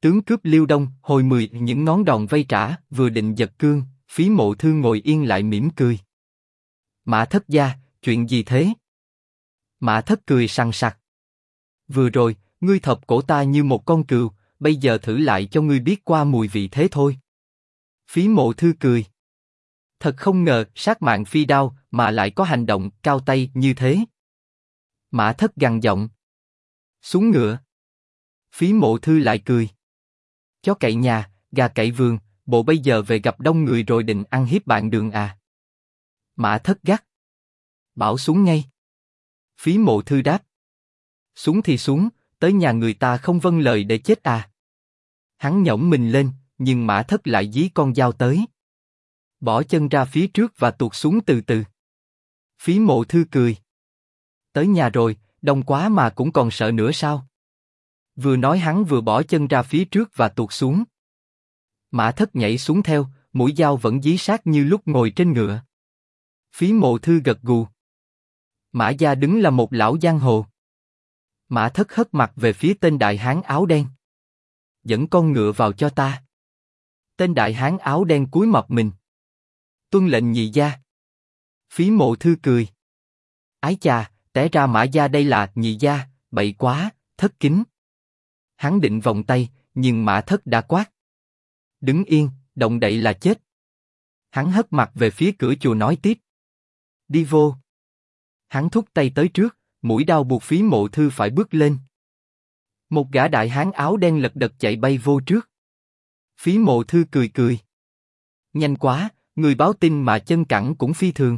Tướng cướp Liêu Đông, hồi 10 những ngón đòn vây trả, vừa định giật cương, Phí Mộ Thư ngồi yên lại mỉm cười. Mã Thất gia, chuyện gì thế? Mã Thất cười sằng sặc. Vừa rồi, ngươi thọc cổ ta như một con cừu, bây giờ thử lại cho ngươi biết qua mùi vị thế thôi. Phí Mộ Thư cười. Thật không ngờ, sát mạng phi đao, mà lại có hành động cao tay như thế. Mã Thất gằn giọng. Xuống ngựa. Phí Mộ Thư lại cười. Chó cậy nhà, gà cậy vườn, bộ bây giờ về gặp đông người rồi định ăn hiếp bạn đường à? Mã Thất gắt. Bảo xuống ngay. Phí Mộ Thư đáp. Xuống thì xuống, tới nhà người ta không vâng lời để chết à? Hắn nhõng mình lên, nhưng Mã Thất lại dí con dao tới. Bỏ chân ra phía trước và tuột xuống từ từ. Phí Mộ Thư cười. Tới nhà rồi, đông quá mà cũng còn sợ nữa sao? Vừa nói hắn vừa bỏ chân ra phía trước và tuột xuống. Mã Thất nhảy xuống theo, mũi dao vẫn dí sát như lúc ngồi trên ngựa. Phí Mộ Thư gật gù. Mã gia đứng là một lão giang hồ. Mã Thất hất mặt về phía tên đại hán áo đen. Dẫn con ngựa vào cho ta. Tên đại hán áo đen cúi mặt mình. Tuân lệnh nhị gia. Phí Mộ Thư cười. Ái chà, té ra Mã gia đây là nhị gia, bậy quá, thất kính. Hắn định vòng tay, nhưng Mã Thất đã quát. Đứng yên, động đậy là chết. Hắn hất mặt về phía cửa chùa nói tiếp. Đi vô. Hắn thúc tay tới trước, mũi đao buộc Phí Mộ Thư phải bước lên. Một gã đại hán áo đen lật đật chạy bay vô trước. Phí Mộ Thư cười cười. Nhanh quá, người báo tin mà chân cẳng cũng phi thường.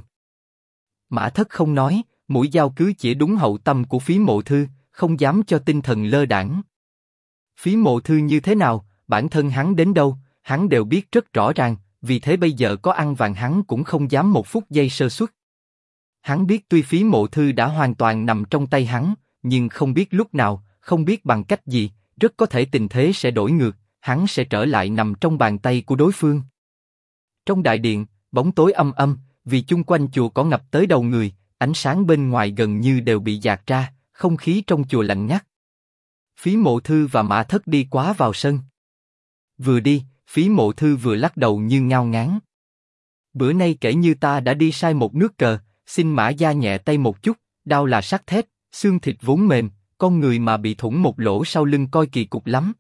Mã Thất không nói, mũi dao cứ chỉ đúng hậu tâm của Phí Mộ Thư, không dám cho tinh thần lơ đãng. Phí Mộ Thư như thế nào, bản thân hắn đến đâu, hắn đều biết rất rõ ràng, vì thế bây giờ có ăn vàng hắn cũng không dám một phút giây sơ suất. Hắn biết tuy Phí Mộ Thư đã hoàn toàn nằm trong tay hắn, nhưng không biết lúc nào, không biết bằng cách gì, rất có thể tình thế sẽ đổi ngược, hắn sẽ trở lại nằm trong bàn tay của đối phương. Trong đại điện, bóng tối âm âm, vì chung quanh chùa có ngập tới đầu người, ánh sáng bên ngoài gần như đều bị dạt ra, không khí trong chùa lạnh ngắt. Phí Mộ Thư và Mã Thất đi quá vào sân. Vừa đi, Phí Mộ Thư vừa lắc đầu như ngao ngán. Bữa nay kể như ta đã đi sai một nước cờ, xin Mã gia nhẹ tay một chút, đao là sắt thép, xương thịt vốn mềm, con người mà bị thủng một lỗ sau lưng coi kỳ cục lắm.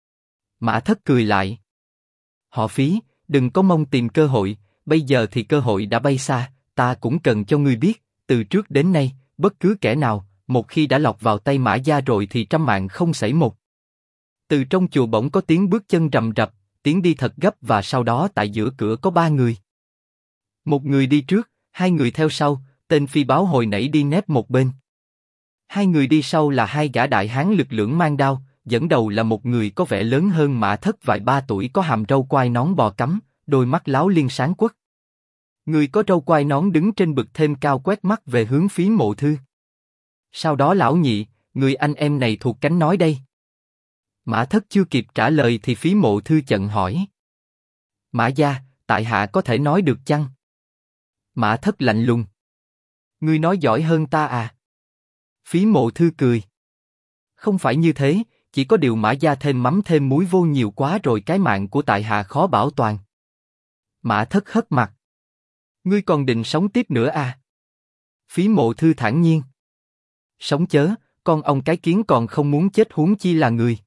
Mã Thất cười lại. Họ Phí, đừng có mong tìm cơ hội, bây giờ thì cơ hội đã bay xa, ta cũng cần cho ngươi biết, từ trước đến nay, bất cứ kẻ nào, một khi đã lọt vào tay Mã gia rồi thì trăm mạng không xảy một. Từ trong chùa bỗng có tiếng bước chân rầm rập, tiếng đi thật gấp và sau đó tại giữa cửa có 3 người. Một người đi trước, 2 người theo sau, tên phi báo hồi nãy đi nép một bên. 2 người đi sau là 2 gã đại hán lực lưỡng mang đao, dẫn đầu là một người có vẻ lớn hơn Mã Thất vài 3 tuổi có hàm râu quai nón bò cắm, đôi mắt láo liên sáng quắc. Người có râu quai nón đứng trên bậc thềm cao quét mắt về hướng Phí Mộ Thư. Sau đó lão nhị, người anh em này thuộc cánh nói đây. Mã Thất chưa kịp trả lời thì Phí Mộ Thư chận hỏi. Mã gia, tại hạ có thể nói được chăng? Mã Thất lạnh lùng. Ngươi nói giỏi hơn ta à? Phí Mộ Thư cười. Không phải như thế, chỉ có điều Mã gia thêm mắm thêm muối vô nhiều quá rồi cái mạng của tại hạ khó bảo toàn. Mã Thất hất mặt. Ngươi còn định sống tiếp nữa à? Phí Mộ Thư thản nhiên. Sống chớ, con ông cái kiến còn không muốn chết huống chi là người.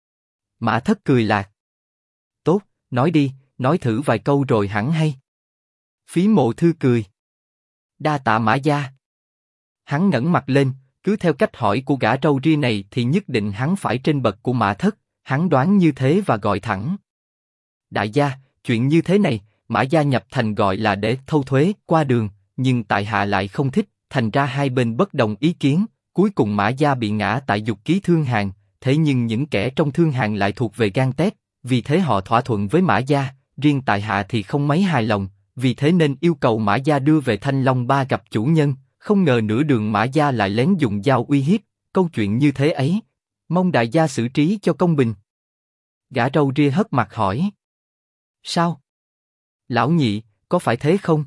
Mã Thất cười lạc. Tốt, nói đi, nói thử vài câu rồi hẳn hay. Phí Mộ Thư cười. Đa tạ Mã gia. Hắn ngẩng mặt lên, cứ theo cách hỏi của gã râu ria này thì nhất định hắn phải trên bậc của Mã Thất, hắn đoán như thế và gọi thẳng. Đại gia, chuyện như thế này, Mã gia nhập thành gọi là để thâu thuế, qua đường, nhưng tại hạ lại không thích, thành ra hai bên bất đồng ý kiến, cuối cùng Mã gia bị ngã tại dục ký thương hàng, thế nhưng những kẻ trong thương hàng lại thuộc về gang tép, vì thế họ thỏa thuận với Mã gia, riêng tại hạ thì không mấy hài lòng, vì thế nên yêu cầu Mã gia đưa về Thanh Long Ba gặp chủ nhân, không ngờ nửa đường Mã gia lại lén dùng dao uy hiếp, câu chuyện như thế ấy, mong đại gia xử trí cho công bình. Gã râu ria hất mặt hỏi. Sao? Lão nhị, có phải thế không?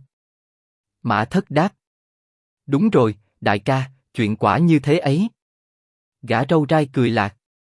Mã Thất đáp. Đúng rồi, đại ca, chuyện quả như thế ấy. Gã râu rai cười lạc.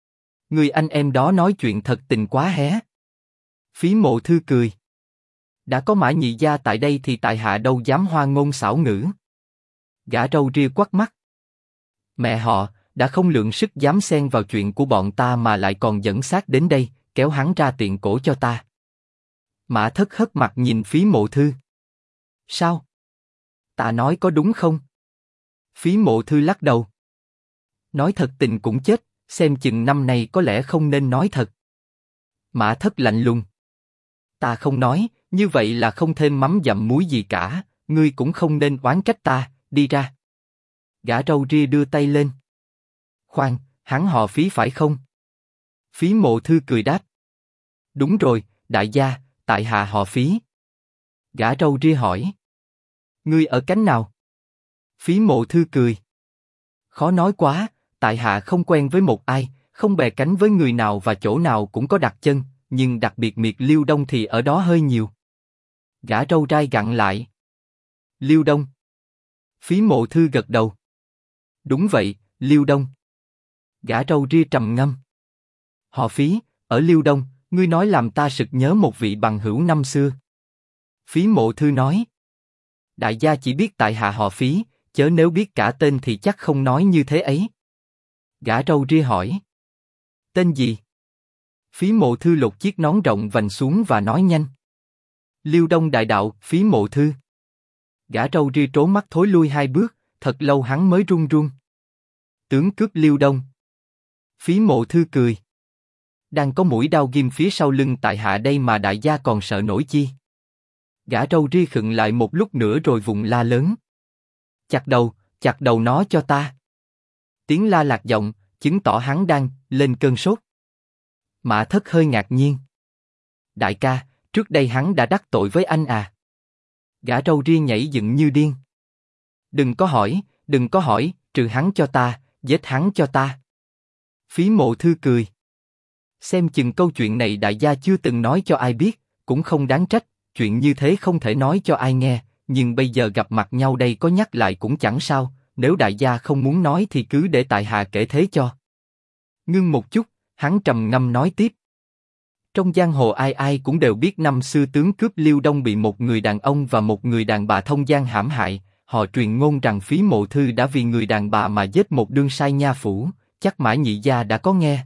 Người anh em đó nói chuyện thật tình quá hé. Phí Mộ Thư cười. Đã có Mã nhị gia tại đây thì tại hạ đâu dám hoa ngôn xảo ngữ. Gã râu ria quắt mắt. Mẹ họ, đã không lượng sức dám xen vào chuyện của bọn ta mà lại còn dẫn xác đến đây, kéo hắn ra tiện cổ cho ta. Mã Thất hất mặt nhìn Phí Mộ Thư. Sao? Ta nói có đúng không? Phí Mộ Thư lắc đầu. Nói thật tình cũng chết, xem chừng năm nay có lẽ không nên nói thật. Mã Thất lạnh lùng. Ta không nói, như vậy là không thêm mắm dặm muối gì cả, ngươi cũng không nên oán trách ta, đi ra. Gã râu ria đưa tay lên. Khoan, hắn họ Phí phải không? Phí Mộ Thư cười đáp. Đúng rồi, đại gia, tại hạ họ Phí. Gã râu ria hỏi. Ngươi ở cánh nào? Phí Mộ Thư cười. Khó nói quá, tại hạ không quen với một ai, không bè cánh với người nào và chỗ nào cũng có đặt chân, nhưng đặc biệt miệt Liêu Đông thì ở đó hơi nhiều. Gã râu rai gặn lại. Liêu Đông. Phí Mộ Thư gật đầu. Đúng vậy, Liêu Đông. Gã râu ria trầm ngâm. Họ Phí, ở Liêu Đông, ngươi nói làm ta sực nhớ một vị bằng hữu năm xưa. Phí Mộ Thư nói. Đại gia chỉ biết tại hạ họ Phí, chớ nếu biết cả tên thì chắc không nói như thế ấy. Gã râu ria hỏi. Tên gì? Phí Mộ Thư lột chiếc nón rộng vành xuống và nói nhanh. Liêu Đông đại đạo, Phí Mộ Thư. Gã râu ria trố mắt thối lui hai bước, thật lâu hắn mới run run. Tướng cướp Liêu Đông. Phí Mộ Thư cười. Đang có mũi đao ghim phía sau lưng tại hạ đây mà đại gia còn sợ nổi chi? Gã râu ria khựng lại một lúc nữa rồi vùng la lớn. Chặt đầu nó cho ta. Tiếng la lạc giọng, chứng tỏ hắn đang lên cơn sốt. Mã Thất hơi ngạc nhiên. Đại ca, trước đây hắn đã đắc tội với anh à? Gã râu ria nhảy dựng như điên. Đừng có hỏi, trừ hắn cho ta, giết hắn cho ta. Phí Mộ Thư cười. Xem chừng câu chuyện này đại gia chưa từng nói cho ai biết, cũng không đáng trách, chuyện như thế không thể nói cho ai nghe, nhưng bây giờ gặp mặt nhau đây có nhắc lại cũng chẳng sao, nếu đại gia không muốn nói thì cứ để tại hạ kể thế cho. Ngưng một chút, hắn trầm ngâm nói tiếp. Trong giang hồ ai ai cũng đều biết năm xưa tướng cướp Liêu Đông bị một người đàn ông và một người đàn bà thông giang hãm hại, họ truyền ngôn rằng Phí Mộ Thư đã vì người đàn bà mà giết một đương sai nha phủ, chắc Mã nhị gia đã có nghe.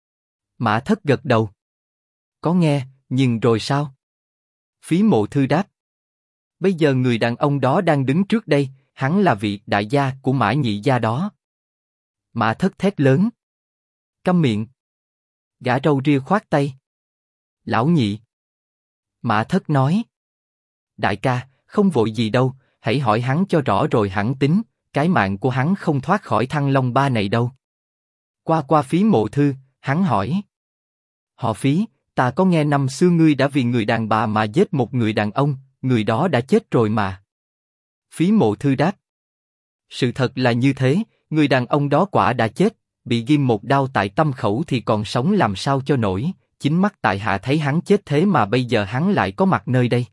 Mã Thất gật đầu. Có nghe, nhưng rồi sao? Phí Mộ Thư đáp. Bây giờ người đàn ông đó đang đứng trước đây, hắn là vị đại gia của Mã nhị gia đó. Mã Thất thét lớn. Câm miệng. Gã râu ria khoát tay. Lão nhị. Mã Thất nói. Đại ca, không vội gì đâu, hãy hỏi hắn cho rõ rồi hẳn tính, cái mạng của hắn không thoát khỏi Thăng Long Ba này đâu. Qua Phí Mộ Thư, hắn hỏi. Họ Phí, ta có nghe năm xưa ngươi đã vì người đàn bà mà giết một người đàn ông, người đó đã chết rồi mà. Phí Mộ Thư đáp. Sự thật là như thế, người đàn ông đó quả đã chết, bị ghim một đao tại tâm khẩu thì còn sống làm sao cho nổi, chính mắt tại hạ thấy hắn chết thế mà bây giờ hắn lại có mặt nơi đây.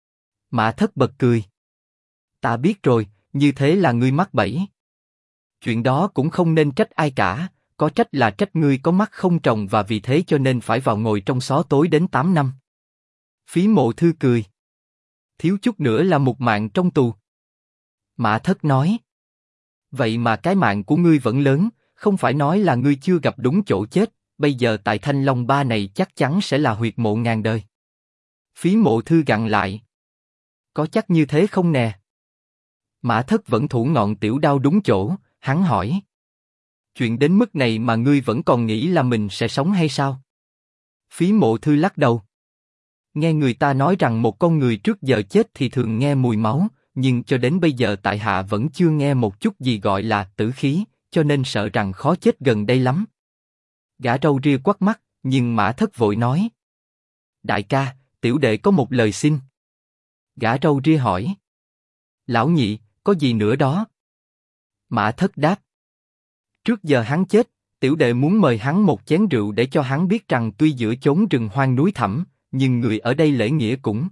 Mã Thất bật cười. Ta biết rồi, như thế là ngươi mắc bẫy. Chuyện đó cũng không nên trách ai cả, có trách là trách ngươi có mắt không tròng và vì thế cho nên phải vào ngồi trong xó tối đến 8 năm. Phí Mộ Thư cười. Thiếu chút nữa là một mạng trong tù. Mã Thất nói. Vậy mà cái mạng của ngươi vẫn lớn, không phải nói là ngươi chưa gặp đúng chỗ chết, bây giờ tại Thanh Long Ba này chắc chắn sẽ là huyệt mộ ngàn đời. Phí Mộ Thư gặn lại. Có chắc như thế không nè? Mã Thất vẫn thủ ngọn tiểu đao đúng chỗ, hắn hỏi. Chuyện đến mức này mà ngươi vẫn còn nghĩ là mình sẽ sống hay sao? Phí Mộ Thư lắc đầu. Nghe người ta nói rằng một con người trước giờ chết thì thường nghe mùi máu, nhưng cho đến bây giờ tại hạ vẫn chưa nghe một chút gì gọi là tử khí, cho nên sợ rằng khó chết gần đây lắm. Gã râu ria quắt mắt, nhưng Mã Thất vội nói. Đại ca, tiểu đệ có một lời xin. Gã râu ria hỏi. Lão nhị, có gì nữa đó? Mã Thất đáp. Trước giờ hắn chết, tiểu đệ muốn mời hắn một chén rượu để cho hắn biết rằng tuy giữa chốn rừng hoang núi thẳm, nhưng người ở đây lễ nghĩa cũng.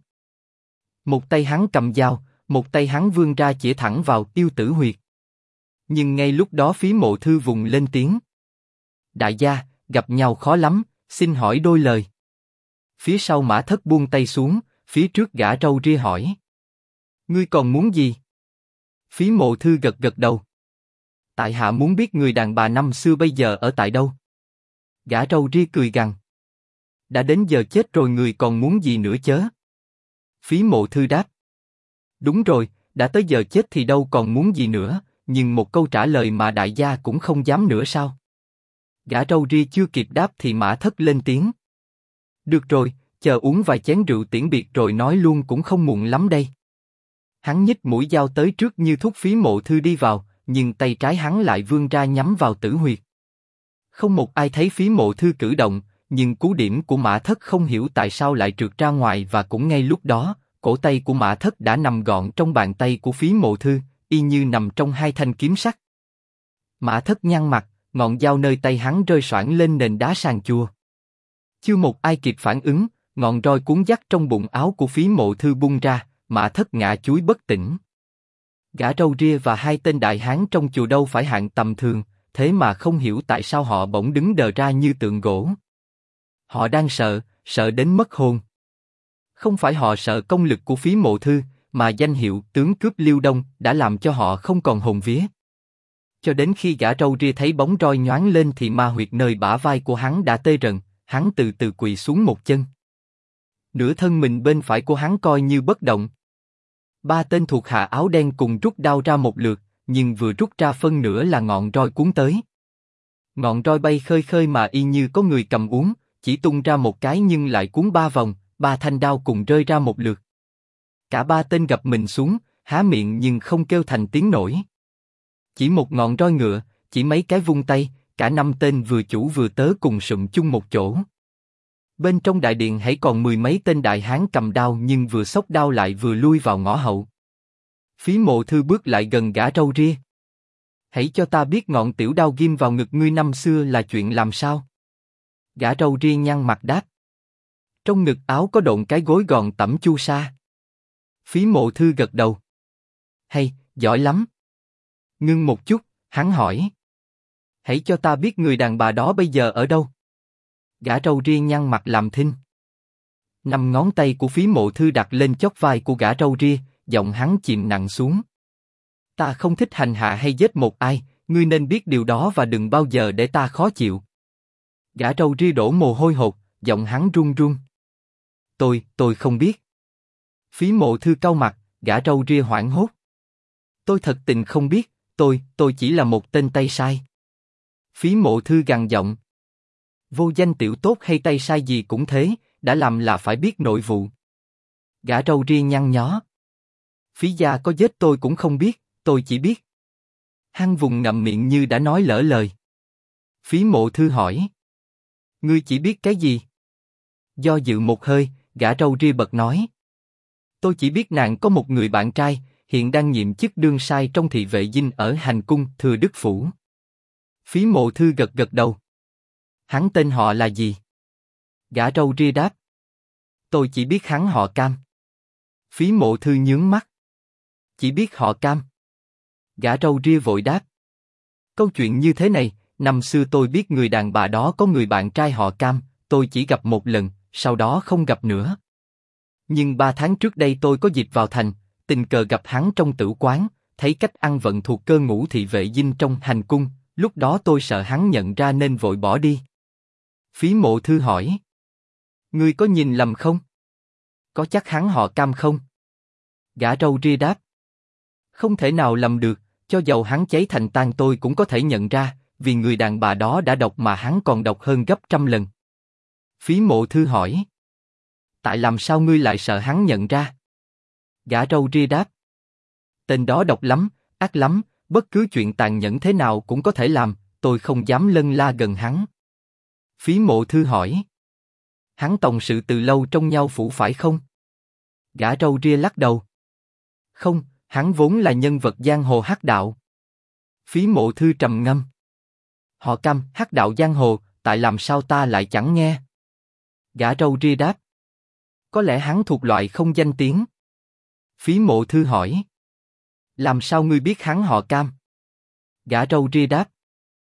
Một tay hắn cầm dao, một tay hắn vươn ra chĩa thẳng vào Tiêu Tử huyệt. Nhưng ngay lúc đó Phí Mộ Thư vùng lên tiếng. Đại gia, gặp nhau khó lắm, xin hỏi đôi lời. Phía sau Mã Thất buông tay xuống, phía trước gã râu ria hỏi. Ngươi còn muốn gì? Phí Mộ Thư gật gật đầu. Tại hạ muốn biết người đàn bà năm xưa bây giờ ở tại đâu. Gã râu ria cười gằn. Đã đến giờ chết rồi người còn muốn gì nữa chớ? Phí Mộ Thư đáp. Đúng rồi, đã tới giờ chết thì đâu còn muốn gì nữa, nhưng một câu trả lời mà đại gia cũng không dám nữa sao? Gã râu ria chưa kịp đáp thì Mã Thất lên tiếng. Được rồi, chờ uống vài chén rượu tiễn biệt rồi nói luôn cũng không muộn lắm đây. Hắn nhích mũi dao tới trước như thúc Phí Mộ Thư đi vào, nhưng tay trái hắn lại vươn ra nhắm vào tử huyệt. Không một ai thấy Phí Mộ Thư cử động, nhưng cú điểm của Mã Thất không hiểu tại sao lại trượt ra ngoài và cũng ngay lúc đó, cổ tay của Mã Thất đã nằm gọn trong bàn tay của Phí Mộ Thư, y như nằm trong hai thanh kiếm sắt. Mã Thất nhăn mặt, ngọn dao nơi tay hắn rơi xoảng lên nền đá sàn chùa. Chưa một ai kịp phản ứng, ngọn roi cuốn dắt trong bụng áo của Phí Mộ Thư bung ra, Mã Thất ngã chúi bất tỉnh. Gã râu ria và hai tên đại hán trong chùa đâu phải hạng tầm thường, thế mà không hiểu tại sao họ bỗng đứng đờ ra như tượng gỗ. Họ đang sợ, sợ đến mất hồn. Không phải họ sợ công lực của Phí Mộ Thư, mà danh hiệu tướng cướp Liêu Đông đã làm cho họ không còn hồn vía. Cho đến khi gã râu ria thấy bóng roi nhoáng lên thì ma huyệt nơi bả vai của hắn đã tê rần, hắn từ từ quỳ xuống một chân. Nửa thân mình bên phải của hắn coi như bất động. Ba tên thuộc hạ áo đen cùng rút đao ra một lượt, nhưng vừa rút ra phân nửa là ngọn roi cuốn tới. Ngọn roi bay khơi khơi mà y như có người cầm uốn, chỉ tung ra một cái nhưng lại cuốn ba vòng, ba thanh đao cùng rơi ra một lượt. Cả ba tên gập mình xuống, há miệng nhưng không kêu thành tiếng nổi. Chỉ một ngọn roi ngựa, chỉ mấy cái vung tay, cả năm tên vừa chủ vừa tớ cùng sụm chung một chỗ. Bên trong đại điện hãy còn mười mấy tên đại hán cầm đao nhưng vừa xốc đao lại vừa lui vào ngõ hậu. Phí Mộ Thư bước lại gần gã râu ria. Hãy cho ta biết ngọn tiểu đao ghim vào ngực ngươi năm xưa là chuyện làm sao? Gã râu ria nhăn mặt đáp. Trong ngực áo có độn cái gối gòn tẩm chu sa. Phí Mộ Thư gật đầu. Hay, giỏi lắm. Ngưng một chút, hắn hỏi. Hãy cho ta biết người đàn bà đó bây giờ ở đâu? Gã râu ria nhăn mặt làm thinh. Năm ngón tay của Phí Mộ Thư đặt lên chóp vai của gã râu ria, giọng hắn chìm nặng xuống. Ta không thích hành hạ hay giết một ai, ngươi nên biết điều đó và đừng bao giờ để ta khó chịu. Gã râu ria đổ mồ hôi hột, giọng hắn run run. Tôi không biết. Phí Mộ Thư cau mặt, gã râu ria hoảng hốt. Tôi thật tình không biết, tôi chỉ là một tên tay sai. Phí Mộ Thư gằn giọng. Vô danh tiểu tốt hay tay sai gì cũng thế, đã làm là phải biết nội vụ. Gã râu ria nhăn nhó. Phí gia có giết tôi cũng không biết, tôi chỉ biết. Hắn vùng ngậm miệng như đã nói lỡ lời. Phí Mộ Thư hỏi. Ngươi chỉ biết cái gì? Do dự một hơi, gã râu ria bật nói. Tôi chỉ biết nàng có một người bạn trai, hiện đang nhiệm chức đương sai trong thị vệ dinh ở hành cung Thừa Đức Phủ. Phí Mộ Thư gật gật đầu. Hắn tên họ là gì? Gã râu ria đáp. Tôi chỉ biết hắn họ Cam. Phí Mộ Thư nhướng mắt. Chỉ biết họ Cam. Gã râu ria vội đáp. Câu chuyện như thế này, năm xưa tôi biết người đàn bà đó có người bạn trai họ Cam, tôi chỉ gặp một lần, sau đó không gặp nữa. Nhưng 3 tháng trước đây tôi có dịp vào thành, tình cờ gặp hắn trong tử quán, thấy cách ăn vận thuộc cơ ngũ thị vệ dinh trong hành cung, lúc đó tôi sợ hắn nhận ra nên vội bỏ đi. Phí Mộ Thư hỏi. Ngươi có nhìn lầm không? Có chắc hắn họ Cam không? Gã râu ria đáp. Không thể nào lầm được, cho dầu hắn cháy thành than tôi cũng có thể nhận ra, vì người đàn bà đó đã độc mà hắn còn độc hơn gấp trăm lần. Phí Mộ Thư hỏi. Tại làm sao ngươi lại sợ hắn nhận ra? Gã râu ria đáp. Tên đó độc lắm, ác lắm, bất cứ chuyện tàn nhẫn thế nào cũng có thể làm, tôi không dám lân la gần hắn. Phí Mộ Thư hỏi. Hắn tòng sự từ lâu trong nhau phủ phải không? Gã râu ria lắc đầu. Không, hắn vốn là nhân vật giang hồ hắc đạo. Phí Mộ Thư trầm ngâm. Họ Cam, hắc đạo giang hồ, tại làm sao ta lại chẳng nghe? Gã râu ria đáp. Có lẽ hắn thuộc loại không danh tiếng. Phí Mộ Thư hỏi. Làm sao ngươi biết hắn họ Cam? Gã râu ria đáp.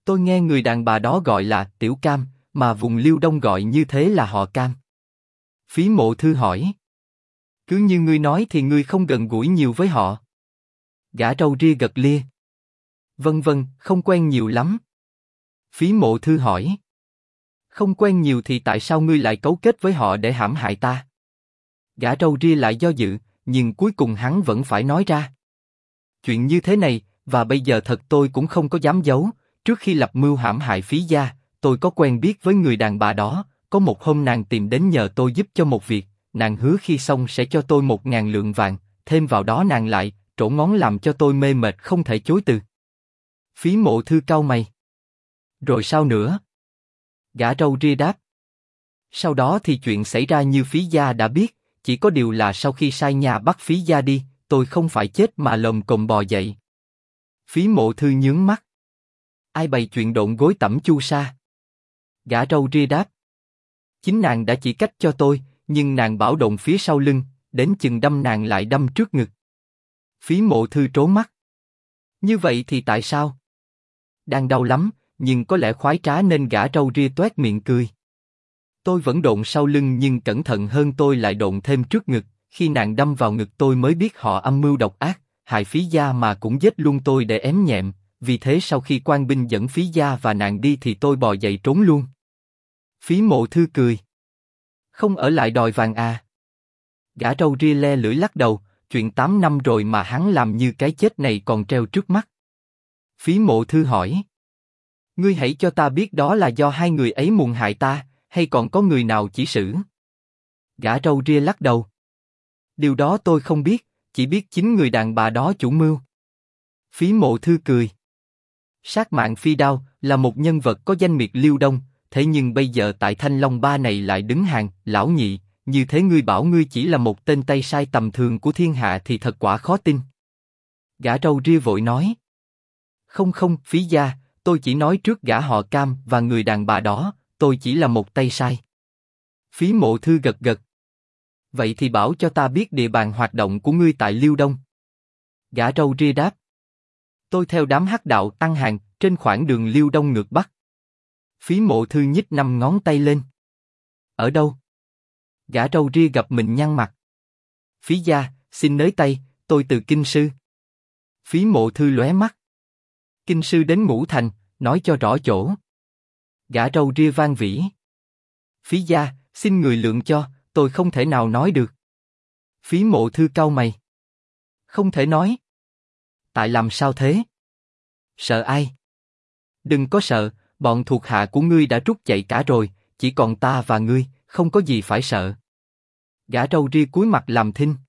Tôi nghe người đàn bà đó gọi là Tiểu Cam, mà vùng Liêu Đông gọi như thế là họ Cam. Phí Mộ Thư hỏi. Cứ như ngươi nói thì ngươi không gần gũi nhiều với họ. Gã râu ria gật lia. Vân vân, không quen nhiều lắm. Phí Mộ Thư hỏi. Không quen nhiều thì tại sao ngươi lại cấu kết với họ để hãm hại ta? Gã râu ria lại do dự, nhưng cuối cùng hắn vẫn phải nói ra. Chuyện như thế này, và bây giờ thật tôi cũng không có dám giấu, trước khi lập mưu hãm hại Phí gia, tôi có quen biết với người đàn bà đó, có một hôm nàng tìm đến nhờ tôi giúp cho một việc, nàng hứa khi xong sẽ cho tôi 1.000 lượng vàng, thêm vào đó nàng lại, trổ ngón làm cho tôi mê mệt không thể chối từ. Phí Mộ Thư cau mày. Rồi sao nữa? Gã râu ria đáp. Sau đó thì chuyện xảy ra như Phí gia đã biết, chỉ có điều là sau khi sai nhà bắt Phí gia đi, tôi không phải chết mà lồm cồm bò dậy. Phí Mộ Thư nhướng mắt. Ai bày chuyện độn gối tẩm chu sa? Gã râu ria đáp. Chính nàng đã chỉ cách cho tôi, nhưng nàng bảo độn phía sau lưng, đến chừng đâm nàng lại đâm trước ngực. Phí Mộ Thư trố mắt. Như vậy thì tại sao? Đang đau lắm, nhưng có lẽ khoái trá nên gã râu ria toét miệng cười. Tôi vẫn độn sau lưng nhưng cẩn thận hơn tôi lại độn thêm trước ngực, khi nàng đâm vào ngực tôi mới biết họ âm mưu độc ác, hại Phí gia mà cũng giết luôn tôi để ém nhẹm, vì thế sau khi quan binh dẫn Phí gia và nàng đi thì tôi bò dậy trốn luôn. Phí Mộ Thư cười. Không ở lại đòi vàng à? Gã râu ria le lưỡi lắc đầu, chuyện 8 năm rồi mà hắn làm như cái chết này còn treo trước mắt. Phí Mộ Thư hỏi. Ngươi hãy cho ta biết đó là do hai người ấy muốn hại ta, hay còn có người nào chỉ xử? Gã râu ria lắc đầu. Điều đó tôi không biết, chỉ biết chính người đàn bà đó chủ mưu. Phí Mộ Thư cười. Sát mạng phi đao là một nhân vật có danh miệt Liêu Đông, thế nhưng bây giờ tại Thanh Long Ba này lại đứng hàng, lão nhị, như thế ngươi bảo ngươi chỉ là một tên tay sai tầm thường của thiên hạ thì thật quả khó tin. Gã râu ria vội nói. Không không, Phí gia, tôi chỉ nói trước gã họ Cam và người đàn bà đó, tôi chỉ là một tay sai. Phí Mộ Thư gật gật. Vậy thì bảo cho ta biết địa bàn hoạt động của ngươi tại Liêu Đông. Gã râu ria đáp. Tôi theo đám hắc đạo ăn hàng trên khoảng đường Liêu Đông ngược Bắc. Phí Mộ Thư nhích 5 ngón tay lên. Ở đâu? Gã râu ria gặp mình nhăn mặt. Phí gia, xin nới tay, tôi từ Kinh Sư. Phí Mộ Thư lóe mắt. Kinh Sư đến Ngũ Thành, nói cho rõ chỗ. Gã râu ria van vỉ. Phí gia, xin người lượng cho, tôi không thể nào nói được. Phí Mộ Thư cau mày. Không thể nói. Tại làm sao thế? Sợ ai? Đừng có sợ, bọn thuộc hạ của ngươi đã rút chạy cả rồi, chỉ còn ta và ngươi, không có gì phải sợ. Gã râu ria cúi mặt làm thinh.